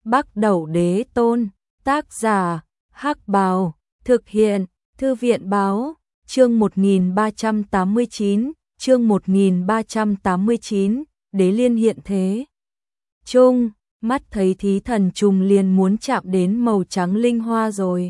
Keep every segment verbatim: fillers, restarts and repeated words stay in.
Bắc Đẩu Đế Tôn, tác giả, Hắc Bào, thực hiện, Thư viện Báo, chương một nghìn ba trăm tám mươi chín, chương một nghìn ba trăm tám mươi chín, Đế Liên hiện thế. Trung, mắt thấy thí thần trùng liền muốn chạm đến màu trắng linh hoa rồi.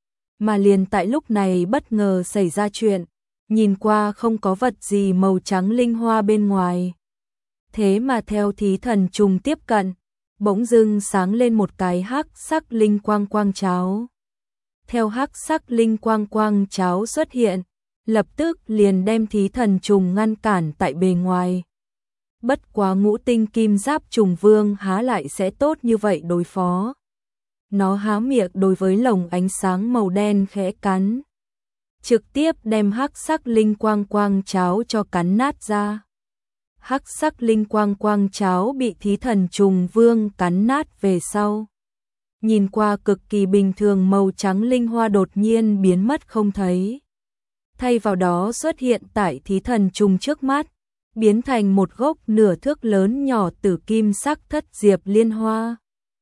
Mà liền tại lúc này bất ngờ xảy ra chuyện, nhìn qua không có vật gì màu trắng linh hoa bên ngoài. Thế mà theo thí thần trùng tiếp cận, bỗng dưng sáng lên một cái hắc sắc linh quang quang cháo. Theo hắc sắc linh quang quang cháo xuất hiện, lập tức liền đem thí thần trùng ngăn cản tại bề ngoài. Bất quá ngũ tinh kim giáp trùng vương há lại sẽ tốt như vậy đối phó. Nó há miệng đối với lồng ánh sáng màu đen khẽ cắn, trực tiếp đem hắc sắc linh quang quang cháo cho cắn nát ra. Hắc sắc linh quang quang cháo bị thí thần trùng vương cắn nát về sau. Nhìn qua cực kỳ bình thường màu trắng linh hoa đột nhiên biến mất không thấy. Thay vào đó xuất hiện tại thí thần trùng trước mắt, biến thành một gốc nửa thước lớn nhỏ tử kim sắc thất diệp liên hoa.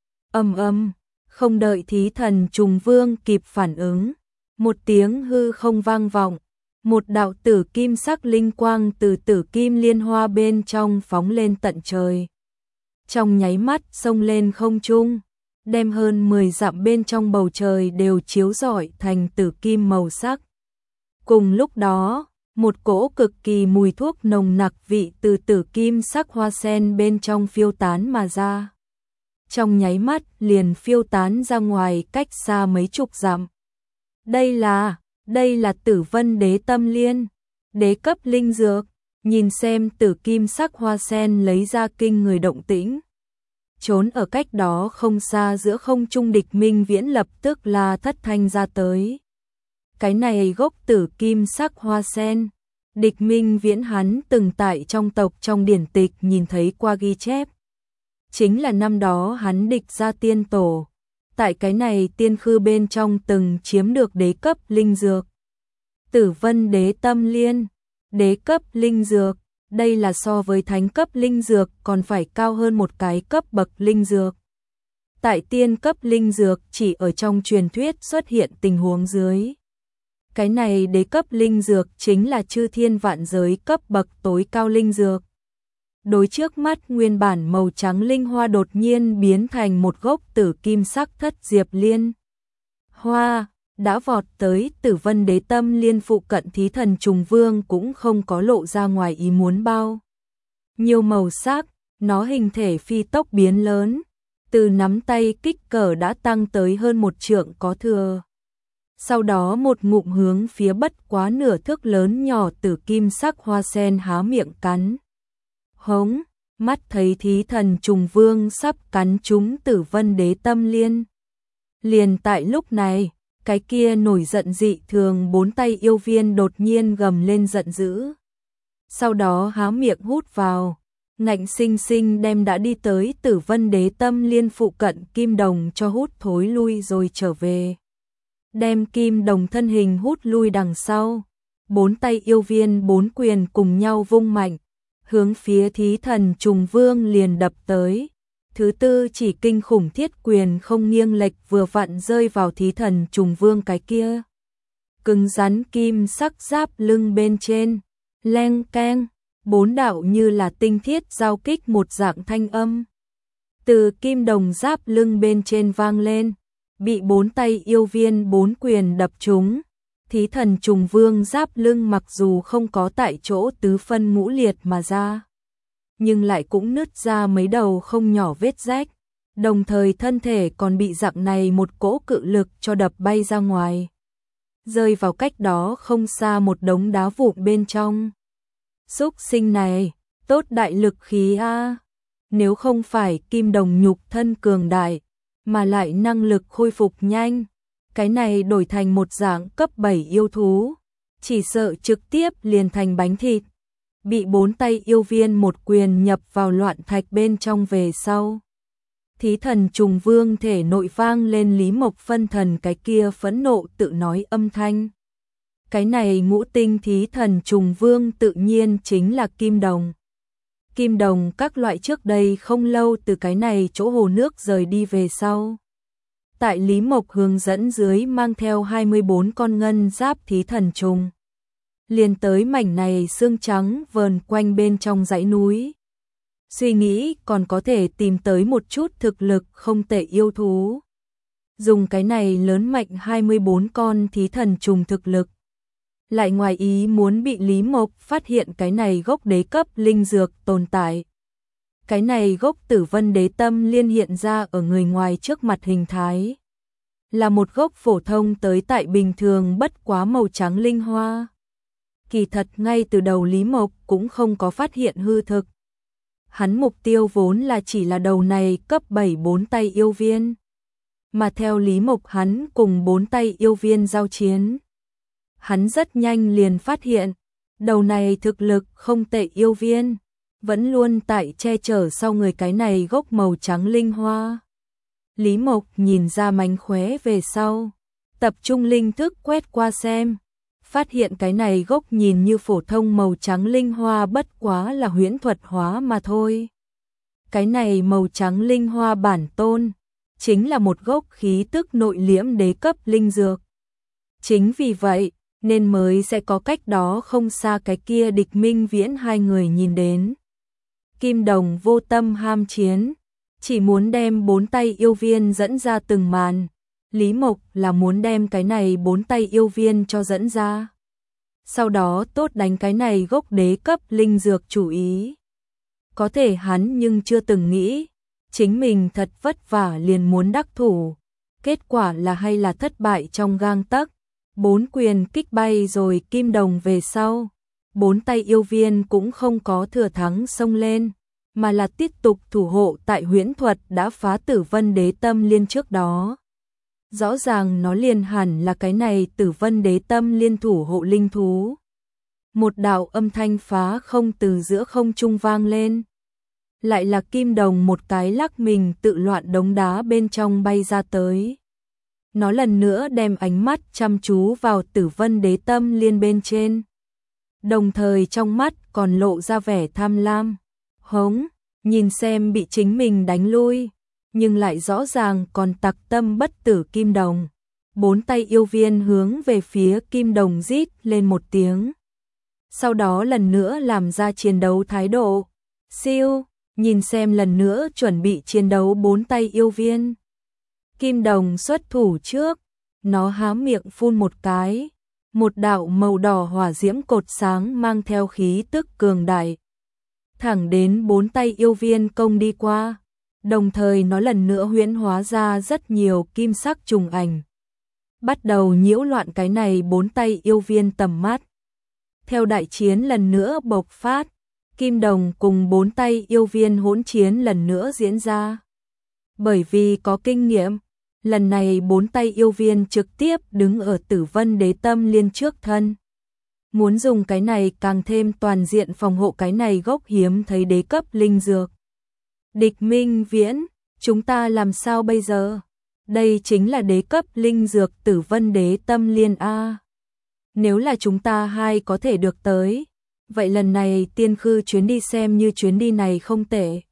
Ầm ầm, không đợi thí thần trùng vương kịp phản ứng, một tiếng hư không vang vọng, một đạo tử kim sắc linh quang từ tử kim liên hoa bên trong phóng lên tận trời. Trong nháy mắt xông lên không trung, đem hơn mười dặm bên trong bầu trời đều chiếu rọi thành tử kim màu sắc. Cùng lúc đó, một cỗ cực kỳ mùi thuốc nồng nặc vị từ tử kim sắc hoa sen bên trong phiêu tán mà ra. Trong nháy mắt liền phiêu tán ra ngoài cách xa mấy chục dặm. Đây là, đây là Tử Vân Đế Tâm Liên, đế cấp linh dược, nhìn xem tử kim sắc hoa sen lấy ra kinh người động tĩnh. Trốn ở cách đó không xa giữa không trung Địch Minh Viễn lập tức la thất thanh ra tới. Cái này gốc tử kim sắc hoa sen, Địch Minh Viễn hắn từng tại trong tộc trong điển tịch nhìn thấy qua ghi chép. Chính là năm đó hắn địch ra tiên tổ, tại cái này tiên khư bên trong từng chiếm được đế cấp linh dược. Tử Vân Đế Tâm Liên, đế cấp linh dược, đây là so với thánh cấp linh dược còn phải cao hơn một cái cấp bậc linh dược. Tại tiên cấp linh dược chỉ ở trong truyền thuyết xuất hiện tình huống dưới. Cái này đế cấp linh dược chính là chư thiên vạn giới cấp bậc tối cao linh dược. Đối trước mắt nguyên bản màu trắng linh hoa đột nhiên biến thành một gốc tử kim sắc thất diệp liên hoa, đã vọt tới Tử Vân Đế Tâm Liên phụ cận thí thần trùng vương cũng không có lộ ra ngoài ý muốn bao. Nhiều màu sắc, nó hình thể phi tốc biến lớn, từ nắm tay kích cỡ đã tăng tới hơn một trượng có thừa. Sau đó một ngụm hướng phía bất quá nửa thước lớn nhỏ tử kim sắc hoa sen há miệng cắn. Hống, mắt thấy thí thần trùng vương sắp cắn trúng Tử Vân Đế Tâm Liên. Liền tại lúc này, cái kia nổi giận dị thường bốn tay yêu viên đột nhiên gầm lên giận dữ. Sau đó há miệng hút vào, ngạnh sinh sinh đem đã đi tới Tử Vân Đế Tâm Liên phụ cận kim đồng cho hút thối lui rồi trở về. Đem kim đồng thân hình hút lui đằng sau, bốn tay yêu viên bốn quyền cùng nhau vung mạnh, hướng phía thí thần trùng vương liền đập tới. Thứ tư chỉ kinh khủng thiết quyền không nghiêng lệch vừa vặn rơi vào thí thần trùng vương cái kia cứng rắn kim sắc giáp lưng bên trên. Leng keng, bốn đạo như là tinh thiết giao kích một dạng thanh âm từ kim đồng giáp lưng bên trên vang lên, bị bốn tay yêu viên bốn quyền đập trúng. Thí thần trùng vương giáp lưng mặc dù không có tại chỗ tứ phân ngũ liệt mà ra, nhưng lại cũng nứt ra mấy đầu không nhỏ vết rách, đồng thời thân thể còn bị dạng này một cỗ cự lực cho đập bay ra ngoài, rơi vào cách đó không xa một đống đá vụn bên trong. Súc sinh này, tốt đại lực khí a, nếu không phải kim đồng nhục thân cường đại, mà lại năng lực khôi phục nhanh, cái này đổi thành một dạng cấp bảy yêu thú, chỉ sợ trực tiếp liền thành bánh thịt. Bị bốn tay yêu viên một quyền nhập vào loạn thạch bên trong về sau. Thí thần trùng vương thể nội vang lên Lý Mộc phân thần cái kia phẫn nộ tự nói âm thanh. Cái này ngũ tinh thí thần trùng vương tự nhiên chính là kim đồng. kim đồng các loại trước đây không lâu từ cái này chỗ hồ nước rời đi về sau. Tại Lý Mộc hướng dẫn dưới mang theo hai mươi bốn con ngân giáp thí thần trùng. Liền tới mảnh này xương trắng vờn quanh bên trong dãy núi. Suy nghĩ còn có thể tìm tới một chút thực lực không tệ yêu thú. Dùng cái này lớn mạnh hai mươi bốn con thí thần trùng thực lực. Lại ngoài ý muốn bị Lý Mộc phát hiện cái này gốc đế cấp linh dược tồn tại. Cái này gốc Tử Vân Đế Tâm Liên hiện ra ở người ngoài trước mặt hình thái. Là một gốc phổ thông tới tại bình thường bất quá màu trắng linh hoa. Kỳ thật ngay từ đầu Lý Mộc cũng không có phát hiện hư thực. Hắn mục tiêu vốn là chỉ là đầu này cấp bảy bốn tay yêu viên. Mà theo Lý Mộc hắn cùng bốn tay yêu viên giao chiến. Hắn rất nhanh liền phát hiện, đầu này thực lực không tệ yêu viên, vẫn luôn tại che chở sau người cái này gốc màu trắng linh hoa. Lý Mộc nhìn ra mánh khóe về sau, tập trung linh thức quét qua xem, phát hiện cái này gốc nhìn như phổ thông màu trắng linh hoa bất quá là huyễn thuật hóa mà thôi. Cái này màu trắng linh hoa bản tôn, chính là một gốc khí tức nội liễm đế cấp linh dược. Chính vì vậy, nên mới sẽ có cách đó không xa cái kia Địch Minh Viễn hai người nhìn đến. Kim Đồng vô tâm ham chiến, chỉ muốn đem bốn tay yêu viên dẫn ra từng màn. Lý Mộc là muốn đem cái này bốn tay yêu viên cho dẫn ra. Sau đó tốt đánh cái này gốc đế cấp linh dược chủ ý. Có thể hắn nhưng chưa từng nghĩ, chính mình thật vất vả liền muốn đắc thủ. Kết quả là hay là thất bại trong gang tấc. Bốn quyền kích bay rồi Kim Đồng về sau. Bốn tay yêu viên cũng không có thừa thắng xông lên, mà là tiếp tục thủ hộ tại huyễn thuật đã phá Tử Vân Đế Tâm Liên trước đó. Rõ ràng nó liền hẳn là cái này Tử Vân Đế Tâm Liên thủ hộ linh thú. Một đạo âm thanh phá không từ giữa không trung vang lên. Lại là Kim Đồng một cái lắc mình tự loạn đống đá bên trong bay ra tới. Nó lần nữa đem ánh mắt chăm chú vào Tử Vân Đế Tâm Liên bên trên. Đồng thời trong mắt còn lộ ra vẻ tham lam. Hống, nhìn xem bị chính mình đánh lui, nhưng lại rõ ràng còn tặc tâm bất tử Kim Đồng. Bốn tay yêu viên hướng về phía Kim Đồng rít lên một tiếng. Sau đó lần nữa làm ra chiến đấu thái độ. Siêu, nhìn xem lần nữa chuẩn bị chiến đấu bốn tay yêu viên. Kim Đồng xuất thủ trước, nó há miệng phun một cái, một đạo màu đỏ hỏa diễm cột sáng mang theo khí tức cường đại. Thẳng đến bốn tay yêu viên công đi qua, đồng thời nó lần nữa huyễn hóa ra rất nhiều kim sắc trùng ảnh. Bắt đầu nhiễu loạn cái này bốn tay yêu viên tầm mắt. Theo đại chiến lần nữa bộc phát, Kim Đồng cùng bốn tay yêu viên hỗn chiến lần nữa diễn ra. Bởi vì có kinh nghiệm, lần này bốn tay yêu viên trực tiếp đứng ở Tử Vân Đế Tâm Liên trước thân. Muốn dùng cái này càng thêm toàn diện phòng hộ cái này gốc hiếm thấy đế cấp linh dược. Địch Minh Viễn, chúng ta làm sao bây giờ? Đây chính là đế cấp linh dược Tử Vân Đế Tâm Liên A. Nếu là chúng ta hai có thể được tới, vậy lần này tiên khư chuyến đi xem như chuyến đi này không tệ.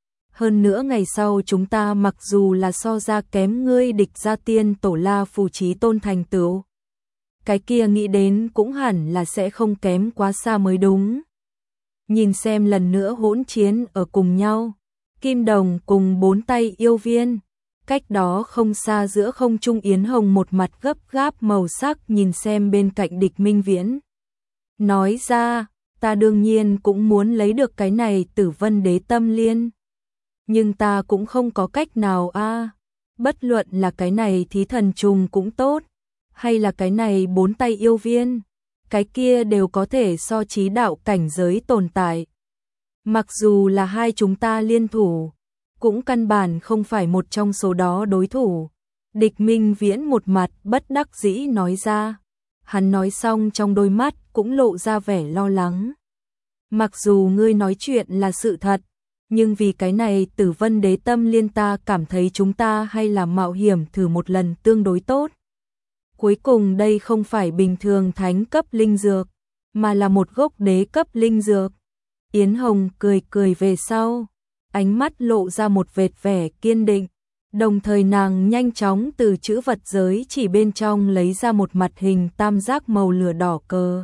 Hơn nữa ngày sau chúng ta mặc dù là so ra kém ngươi Địch Gia Tiên Tổ La Phù Chí Tôn thành tựu, cái kia nghĩ đến cũng hẳn là sẽ không kém quá xa mới đúng. Nhìn xem lần nữa hỗn chiến ở cùng nhau, Kim Đồng cùng bốn tay yêu viên, cách đó không xa giữa không trung Yến Hồng một mặt gấp gáp màu sắc nhìn xem bên cạnh Địch Minh Viễn. Nói ra, ta đương nhiên cũng muốn lấy được cái này Tử Vân Đế Tâm Liên. Nhưng ta cũng không có cách nào a. Bất luận là cái này thí thần trùng cũng tốt, hay là cái này bốn tay yêu viên, cái kia đều có thể so chí đạo cảnh giới tồn tại. Mặc dù là hai chúng ta liên thủ, cũng căn bản không phải một trong số đó đối thủ. Địch Minh Viễn một mặt bất đắc dĩ nói ra. Hắn nói xong trong đôi mắt cũng lộ ra vẻ lo lắng. Mặc dù ngươi nói chuyện là sự thật, nhưng vì cái này Tử Vân Đế Tâm Liên ta cảm thấy chúng ta hay là mạo hiểm thử một lần tương đối tốt. Cuối cùng đây không phải bình thường thánh cấp linh dược, mà là một gốc đế cấp linh dược. Yến Hồng cười cười về sau, ánh mắt lộ ra một vệt vẻ kiên định, đồng thời nàng nhanh chóng từ chữ vật giới chỉ bên trong lấy ra một mặt hình tam giác màu lửa đỏ cờ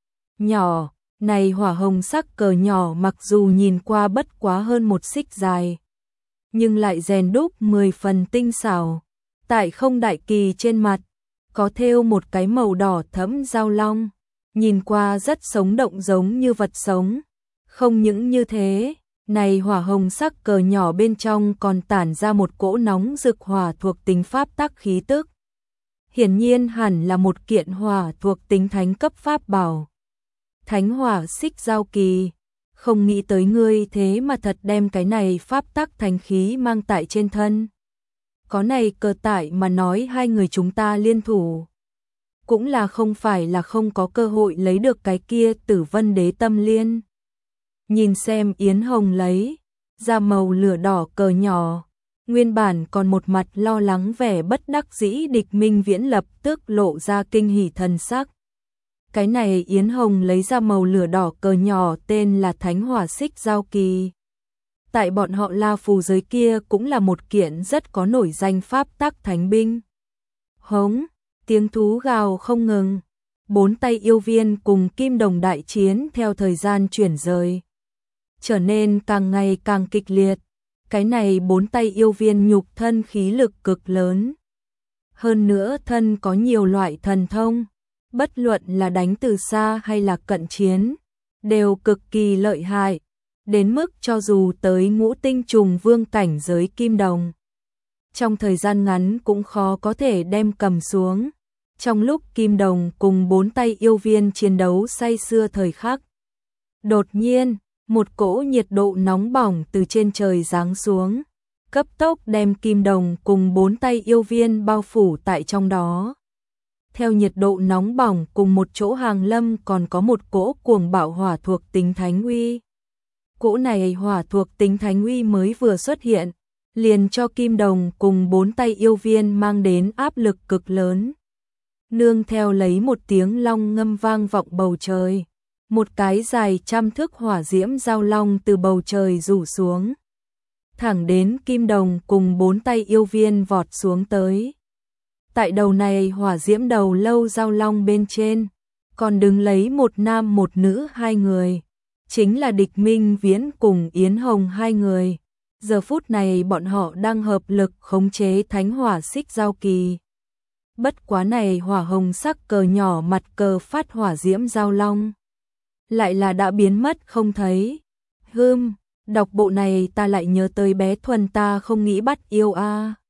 nhỏ. Này hỏa hồng sắc cờ nhỏ mặc dù nhìn qua bất quá hơn một xích dài, nhưng lại rèn đúc mười phần tinh xảo. Tại không đại kỳ trên mặt, có thêu một cái màu đỏ thẫm dao long, nhìn qua rất sống động giống như vật sống. Không những như thế, này hỏa hồng sắc cờ nhỏ bên trong còn tản ra một cỗ nóng rực hỏa thuộc tính pháp tắc khí tức. Hiển nhiên hẳn là một kiện hỏa thuộc tính thánh cấp pháp bảo. Thánh hỏa xích giao kỳ, không nghĩ tới ngươi thế mà thật đem cái này pháp tắc thánh khí mang tại trên thân. Có này cờ tại mà nói hai người chúng ta liên thủ, cũng là không phải là không có cơ hội lấy được cái kia Tử Vân Đế Tâm Liên. Nhìn xem Yến Hồng lấy ra màu lửa đỏ cờ nhỏ, nguyên bản còn một mặt lo lắng vẻ bất đắc dĩ Địch Minh Viễn lập tức lộ ra kinh hỉ thần sắc. Cái này Yến Hồng lấy ra màu lửa đỏ cờ nhỏ tên là Thánh Hỏa Xích Giao Kỳ. Tại bọn họ La Phù giới kia cũng là một kiện rất có nổi danh pháp tắc thánh binh. Hống, tiếng thú gào không ngừng, bốn tay yêu viên cùng kim đồng đại chiến theo thời gian chuyển rời, trở nên càng ngày càng kịch liệt. Cái này bốn tay yêu viên nhục thân khí lực cực lớn. Hơn nữa thân có nhiều loại thần thông, bất luận là đánh từ xa hay là cận chiến, đều cực kỳ lợi hại, đến mức cho dù tới ngũ tinh trùng vương cảnh giới kim đồng, trong thời gian ngắn cũng khó có thể đem cầm xuống. Trong lúc kim đồng cùng bốn tay yêu viên chiến đấu say sưa thời khắc, đột nhiên, một cỗ nhiệt độ nóng bỏng từ trên trời giáng xuống, cấp tốc đem kim đồng cùng bốn tay yêu viên bao phủ tại trong đó. Theo nhiệt độ nóng bỏng cùng một chỗ hàng lâm còn có một cỗ cuồng bạo hỏa thuộc tính thánh uy. Cỗ này hỏa thuộc tính thánh uy mới vừa xuất hiện, liền cho kim đồng cùng bốn tay yêu viên mang đến áp lực cực lớn. Nương theo lấy một tiếng long ngâm vang vọng bầu trời, một cái dài trăm thước hỏa diễm giao long từ bầu trời rủ xuống, thẳng đến kim đồng cùng bốn tay yêu viên vọt xuống tới. Tại đầu này hỏa diễm đầu lâu giao long bên trên, còn đứng lấy một nam một nữ hai người, chính là Địch Minh Viễn cùng Yến Hồng hai người. Giờ phút này bọn họ đang hợp lực khống chế Thánh Hỏa Xích Giao Kỳ. Bất quá này hỏa hồng sắc cờ nhỏ mặt cờ phát hỏa diễm giao long, lại là đã biến mất không thấy. Hưm, đọc bộ này ta lại nhớ tới bé Thuần ta không nghĩ bắt yêu a. À.